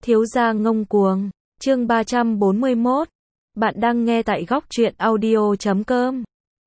Thiếu gia ngông cuồng, chương 341. Bạn đang nghe tại góc truyện audio.com.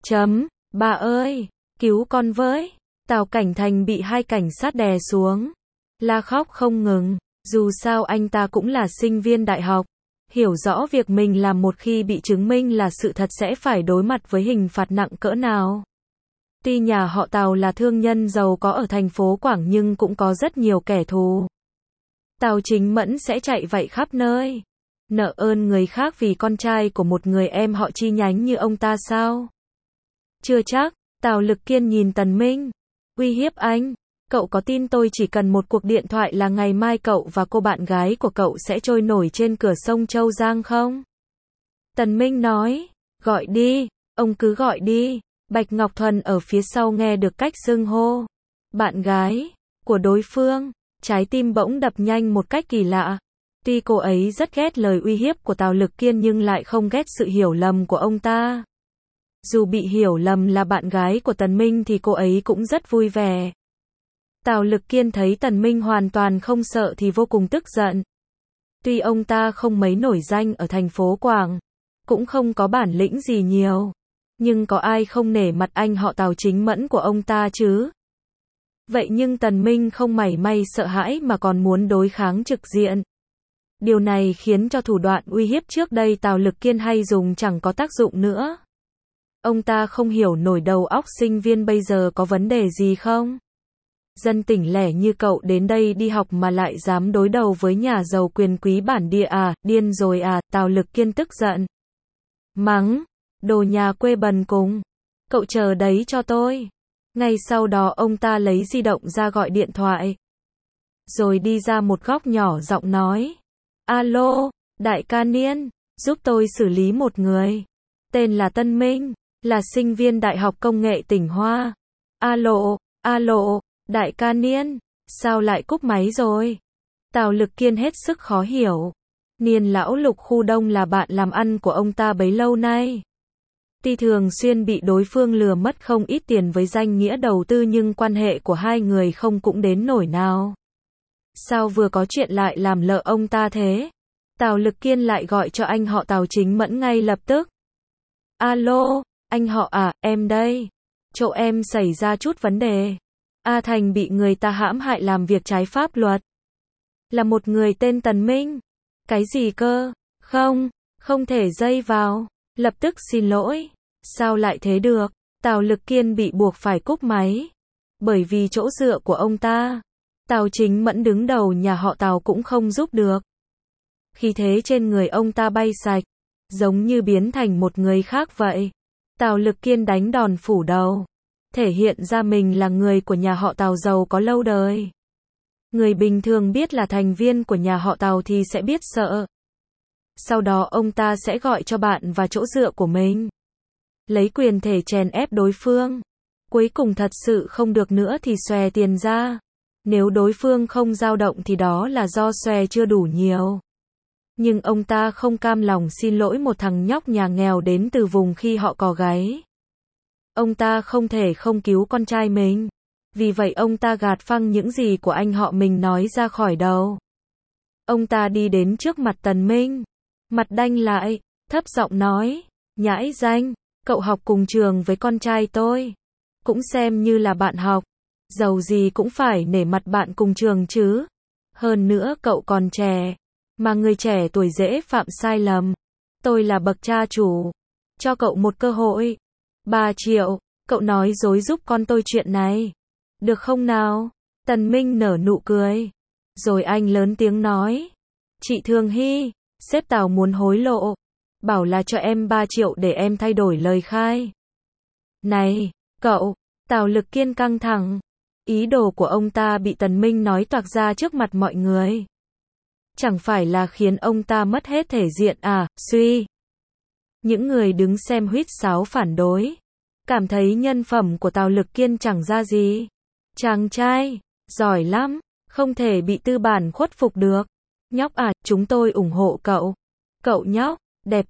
Bà ơi, cứu con với. Tào Cảnh Thành bị hai cảnh sát đè xuống, la khóc không ngừng. Dù sao anh ta cũng là sinh viên đại học, hiểu rõ việc mình làm một khi bị chứng minh là sự thật sẽ phải đối mặt với hình phạt nặng cỡ nào. Tuy nhà họ Tào là thương nhân giàu có ở thành phố Quảng nhưng cũng có rất nhiều kẻ thù. Tào Chính Mẫn sẽ chạy vậy khắp nơi, nợ ơn người khác vì con trai của một người em họ chi nhánh như ông ta sao? Chưa chắc. Tào Lực Kiên nhìn Tần Minh, uy hiếp anh. Cậu có tin tôi chỉ cần một cuộc điện thoại là ngày mai cậu và cô bạn gái của cậu sẽ trôi nổi trên cửa sông Châu Giang không? Tần Minh nói, gọi đi, ông cứ gọi đi. Bạch Ngọc Thuần ở phía sau nghe được cách xưng hô bạn gái của đối phương, trái tim bỗng đập nhanh một cách kỳ lạ. Tuy cô ấy rất ghét lời uy hiếp của Tào Lực Kiên nhưng lại không ghét sự hiểu lầm của ông ta. Dù bị hiểu lầm là bạn gái của Tần Minh thì cô ấy cũng rất vui vẻ. Tào Lực Kiên thấy Tần Minh hoàn toàn không sợ thì vô cùng tức giận. Tuy ông ta không mấy nổi danh ở thành phố Quảng, cũng không có bản lĩnh gì nhiều, nhưng có ai không nể mặt anh họ Tào Chính Mẫn của ông ta chứ? Vậy nhưng Tần Minh không mảy may sợ hãi mà còn muốn đối kháng trực diện. Điều này khiến cho thủ đoạn uy hiếp trước đây Tào Lực Kiên hay dùng chẳng có tác dụng nữa. Ông ta không hiểu nổi đầu óc sinh viên bây giờ có vấn đề gì không? Dân tỉnh lẻ như cậu đến đây đi học mà lại dám đối đầu với nhà giàu quyền quý bản địa à, điên rồi à? Tào Lực Kiên tức giận, mắng, đồ nhà quê bần cùng, cậu chờ đấy cho tôi. Ngay sau đó ông ta lấy di động ra gọi điện thoại, rồi đi ra một góc nhỏ giọng nói, alo, đại ca Niên, giúp tôi xử lý một người, tên là Tân Minh, là sinh viên Đại học Công nghệ tỉnh Hoa. Alo, đại ca Niên, sao lại cúp máy rồi? Tào Lực Kiên hết sức khó hiểu. Niên lão Lục khu Đông là bạn làm ăn của ông ta bấy lâu nay. Tuy thường xuyên bị đối phương lừa mất không ít tiền với danh nghĩa đầu tư nhưng quan hệ của hai người không cũng đến nổi nào. Sao vừa có chuyện lại làm lợ ông ta thế? Tào Lực Kiên lại gọi cho anh họ Tào Chính Mẫn ngay lập tức. Alo, anh họ à, em đây. Chỗ em xảy ra chút vấn đề. A Thành bị người ta hãm hại làm việc trái pháp luật. Là một người tên Tần Minh. Cái gì cơ? Không thể dây vào. Lập tức xin lỗi. Sao lại thế được? Tào Lực Kiên bị buộc phải cúp máy. Bởi vì chỗ dựa của ông ta, Tào Chính Mẫn đứng đầu nhà họ Tào cũng không giúp được. Khí thế trên người ông ta bay sạch, giống như biến thành một người khác vậy. Tào Lực Kiên đánh đòn phủ đầu, thể hiện ra mình là người của nhà họ Tào giàu có lâu đời. Người bình thường biết là thành viên của nhà họ Tào thì sẽ biết sợ. Sau đó ông ta sẽ gọi cho bạn và chỗ dựa của mình, lấy quyền thể chèn ép đối phương. Cuối cùng thật sự không được nữa thì xòe tiền ra. Nếu đối phương không dao động thì đó là do xòe chưa đủ nhiều. Nhưng ông ta không cam lòng xin lỗi một thằng nhóc nhà nghèo đến từ vùng khi họ cò gáy. Ông ta không thể không cứu con trai mình. Vì vậy ông ta gạt phăng những gì của anh họ mình nói ra khỏi đầu. Ông ta đi đến trước mặt Tần Minh, mặt đanh lại, thấp giọng nói, nhãi danh, cậu học cùng trường với con trai tôi, cũng xem như là bạn học, dầu gì cũng phải nể mặt bạn cùng trường chứ. Hơn nữa cậu còn trẻ, mà người trẻ tuổi dễ phạm sai lầm. Tôi là bậc cha chủ, cho cậu một cơ hội. 3 triệu, cậu nói dối giúp con tôi chuyện này, được không nào? Tần Minh nở nụ cười, rồi anh lớn tiếng nói, chị Thường Hy, sếp Tào muốn hối lộ, bảo là cho em 3 triệu để em thay đổi lời khai. Này, cậu! Tào Lực Kiên căng thẳng, ý đồ của ông ta bị Tần Minh nói toạc ra trước mặt mọi người. Chẳng phải là khiến ông ta mất hết thể diện à? Suy! Những người đứng xem huýt sáo phản đối, cảm thấy nhân phẩm của Tào Lực Kiên chẳng ra gì. Chàng trai, giỏi lắm, không thể bị tư bản khuất phục được. Nhóc à, chúng tôi ủng hộ cậu. Cậu nhóc, đẹp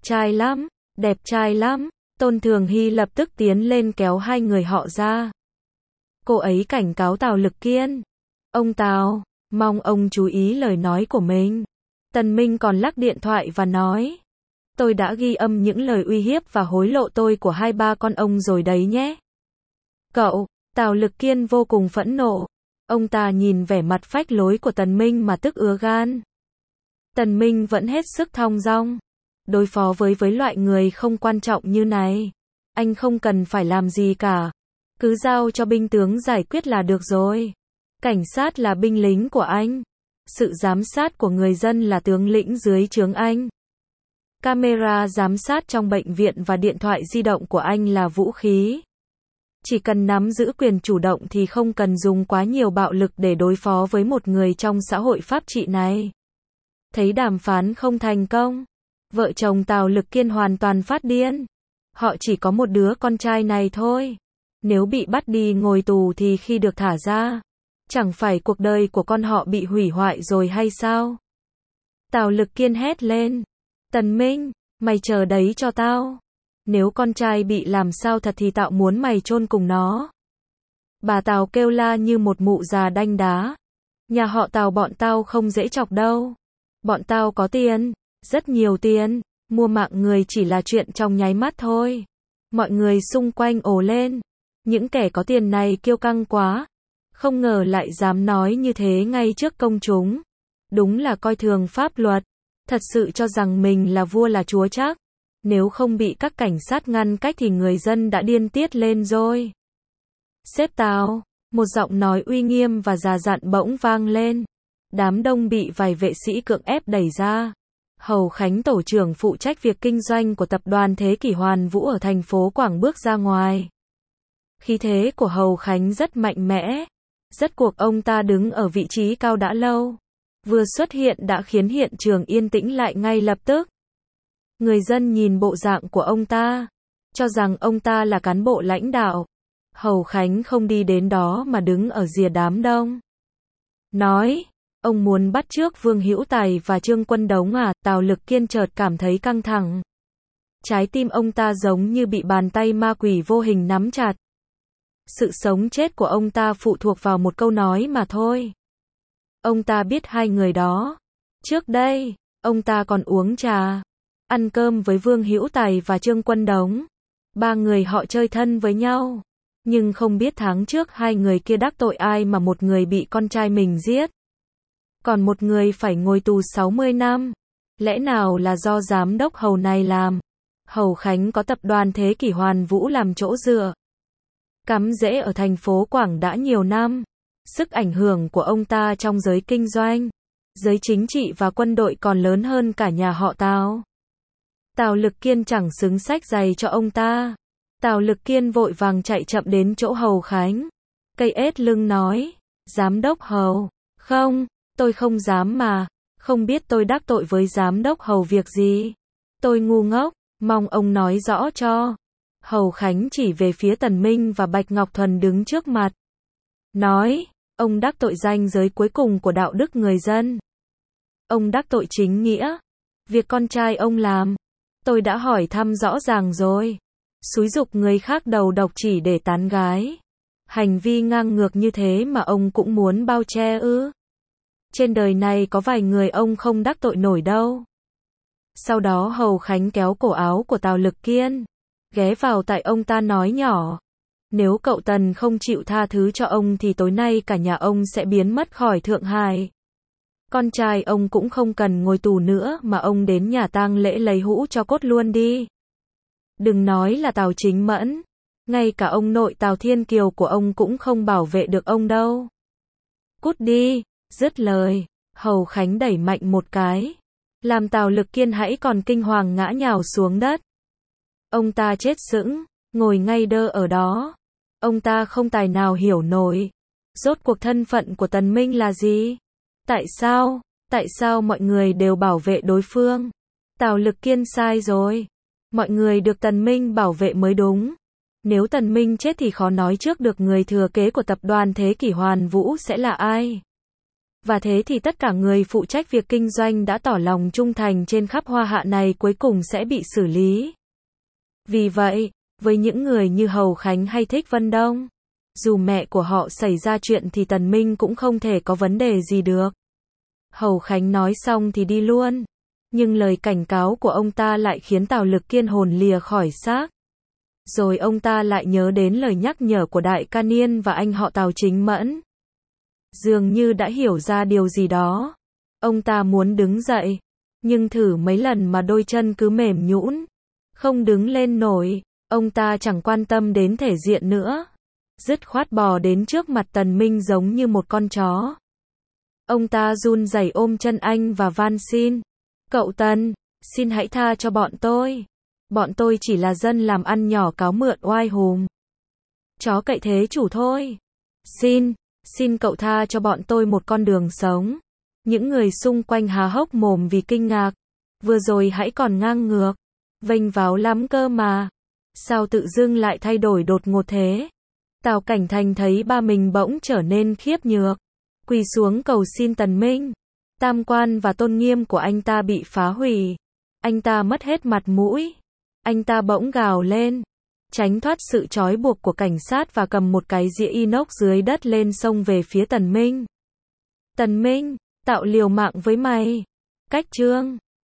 trai lắm. Tôn Thường Hy lập tức tiến lên kéo hai người họ ra. Cô ấy cảnh cáo Tào Lực Kiên. Ông Tào, mong ông chú ý lời nói của mình. Tần Minh còn lắc điện thoại và nói. Tôi đã ghi âm những lời uy hiếp và hối lộ tôi của 2-3 con ông rồi đấy nhé. Cậu, Tào Lực Kiên vô cùng phẫn nộ. Ông ta nhìn vẻ mặt phách lối của Tần Minh mà tức ứa gan. Tần Minh vẫn hết sức thong dong. Đối phó với loại người không quan trọng như này. Anh không cần phải làm gì cả. Cứ giao cho binh tướng giải quyết là được rồi. Cảnh sát là binh lính của anh. Sự giám sát của người dân là tướng lĩnh dưới trướng anh. Camera giám sát trong bệnh viện và điện thoại di động của anh là vũ khí. Chỉ cần nắm giữ quyền chủ động thì không cần dùng quá nhiều bạo lực để đối phó với một người trong xã hội pháp trị này. Thấy đàm phán không thành công, vợ chồng Tào Lực Kiên hoàn toàn phát điên. Họ chỉ có một đứa con trai này thôi. Nếu bị bắt đi ngồi tù thì khi được thả ra, chẳng phải cuộc đời của con họ bị hủy hoại rồi hay sao? Tào Lực Kiên hét lên. Tần Minh, mày chờ đấy cho tao. Nếu con trai bị làm sao thật thì tao muốn mày chôn cùng nó. Bà Tào kêu la như một mụ già đanh đá. Nhà họ Tào bọn tao không dễ chọc đâu. Bọn tao có tiền, rất nhiều tiền, mua mạng người chỉ là chuyện trong nháy mắt thôi. Mọi người xung quanh ồ lên. Những kẻ có tiền này kiêu căng quá. Không ngờ lại dám nói như thế ngay trước công chúng. Đúng là coi thường pháp luật. Thật sự cho rằng mình là vua là chúa chắc. Nếu không bị các cảnh sát ngăn cách thì người dân đã điên tiết lên rồi. Sếp Tào, một giọng nói uy nghiêm và già dặn bỗng vang lên. Đám đông bị vài vệ sĩ cưỡng ép đẩy ra. Hầu Khánh tổ trưởng phụ trách việc kinh doanh của tập đoàn Thế Kỷ Hoàn Vũ ở thành phố Quảng bước ra ngoài. Khí thế của Hầu Khánh rất mạnh mẽ. Rốt cuộc ông ta đứng ở vị trí cao đã lâu. Vừa xuất hiện đã khiến hiện trường yên tĩnh lại ngay lập tức. Người dân nhìn bộ dạng của ông ta, cho rằng ông ta là cán bộ lãnh đạo. Hầu Khánh không đi đến đó mà đứng ở rìa đám đông. Nói, ông muốn bắt chước Vương Hữu Tài và Trương Quân Đống à? Tào Lực Kiên chợt cảm thấy căng thẳng. Trái tim ông ta giống như bị bàn tay ma quỷ vô hình nắm chặt. Sự sống chết của ông ta phụ thuộc vào một câu nói mà thôi. Ông ta biết hai người đó. Trước đây, ông ta còn uống trà, ăn cơm với Vương Hữu Tài và Trương Quân Đống. Ba người họ chơi thân với nhau. Nhưng không biết tháng trước hai người kia đắc tội ai mà một người bị con trai mình giết. Còn một người phải ngồi tù 60 năm. Lẽ nào là do giám đốc Hầu này làm? Hầu Khánh có tập đoàn Thế Kỷ Hoàn Vũ làm chỗ dựa. Cắm rễ ở thành phố Quảng đã nhiều năm. Sức ảnh hưởng của ông ta trong giới kinh doanh, giới chính trị và quân đội còn lớn hơn cả nhà họ Tào. Tào Lực Kiên chẳng xứng xách giày cho ông ta. Tào Lực Kiên vội vàng chạy chậm đến chỗ Hầu Khánh. Cây ết lưng nói, Giám đốc Hầu, không, tôi không dám mà, không biết tôi đắc tội với Giám đốc Hầu việc gì. Tôi ngu ngốc, mong ông nói rõ cho. Hầu Khánh chỉ về phía Tần Minh và Bạch Ngọc Thuần đứng trước mặt. Nói, ông đắc tội ranh giới cuối cùng của đạo đức người dân. Ông đắc tội chính nghĩa. Việc con trai ông làm, tôi đã hỏi thăm rõ ràng rồi. Xúi giục người khác đầu độc chỉ để tán gái. Hành vi ngang ngược như thế mà ông cũng muốn bao che ư? Trên đời này có vài người ông không đắc tội nổi đâu. Sau đó Hầu Khánh kéo cổ áo của Tào Lực Kiên, ghé vào tai ông ta nói nhỏ. Nếu cậu Tần không chịu tha thứ cho ông thì tối nay cả nhà ông sẽ biến mất khỏi Thượng Hải. Con trai ông cũng không cần ngồi tù nữa mà ông đến nhà tang lễ lấy hũ cho cốt luôn đi. Đừng nói là Tào Chính Mẫn, ngay cả ông nội Tào Thiên Kiều của ông cũng không bảo vệ được ông đâu. Cút đi, dứt lời, Hầu Khánh đẩy mạnh một cái, làm Tào Lực Kiên hãy còn kinh hoàng ngã nhào xuống đất. Ông ta chết sững, ngồi ngay đơ ở đó. Ông ta không tài nào hiểu nổi. Rốt cuộc thân phận của Tần Minh là gì? Tại sao mọi người đều bảo vệ đối phương? Tào Lực Kiên sai rồi. Mọi người được Tần Minh bảo vệ mới đúng. Nếu Tần Minh chết thì khó nói trước được người thừa kế của tập đoàn Thế Kỷ Hoàn Vũ sẽ là ai. Và thế thì tất cả người phụ trách việc kinh doanh đã tỏ lòng trung thành trên khắp Hoa Hạ này cuối cùng sẽ bị xử lý. Vì vậy, với những người như Hầu Khánh hay Thích Vân Đông, dù mẹ của họ xảy ra chuyện thì Tần Minh cũng không thể có vấn đề gì được. Hầu Khánh nói xong thì đi luôn. Nhưng lời cảnh cáo của ông ta lại khiến Tào Lực Kiên hồn lìa khỏi xác. Rồi ông ta lại nhớ đến lời nhắc nhở của Đại Ca Niên và anh họ Tào Chính Mẫn. Dường như đã hiểu ra điều gì đó. Ông ta muốn đứng dậy, nhưng thử mấy lần mà đôi chân cứ mềm nhũn, không đứng lên nổi. Ông ta chẳng quan tâm đến thể diện nữa, dứt khoát bò đến trước mặt Tần Minh giống như một con chó. Ông ta run rẩy ôm chân anh và van xin. Cậu Tần, xin hãy tha cho bọn tôi. Bọn tôi chỉ là dân làm ăn nhỏ cáo mượn oai hùm. Chó cậy thế chủ thôi. Xin cậu tha cho bọn tôi một con đường sống. Những người xung quanh há hốc mồm vì kinh ngạc. Vừa rồi hãy còn ngang ngược, vênh váo lắm cơ mà. Sao tự dưng lại thay đổi đột ngột thế? Tào Cảnh Thành thấy ba mình bỗng trở nên khiếp nhược, quỳ xuống cầu xin Tần Minh. Tam quan và tôn nghiêm của anh ta bị phá hủy. Anh ta mất hết mặt mũi. Anh ta bỗng gào lên, tránh thoát sự trói buộc của cảnh sát và cầm một cái dĩa inox dưới đất lên xông về phía Tần Minh. Tần Minh, tao liều mạng với mày. Cách chương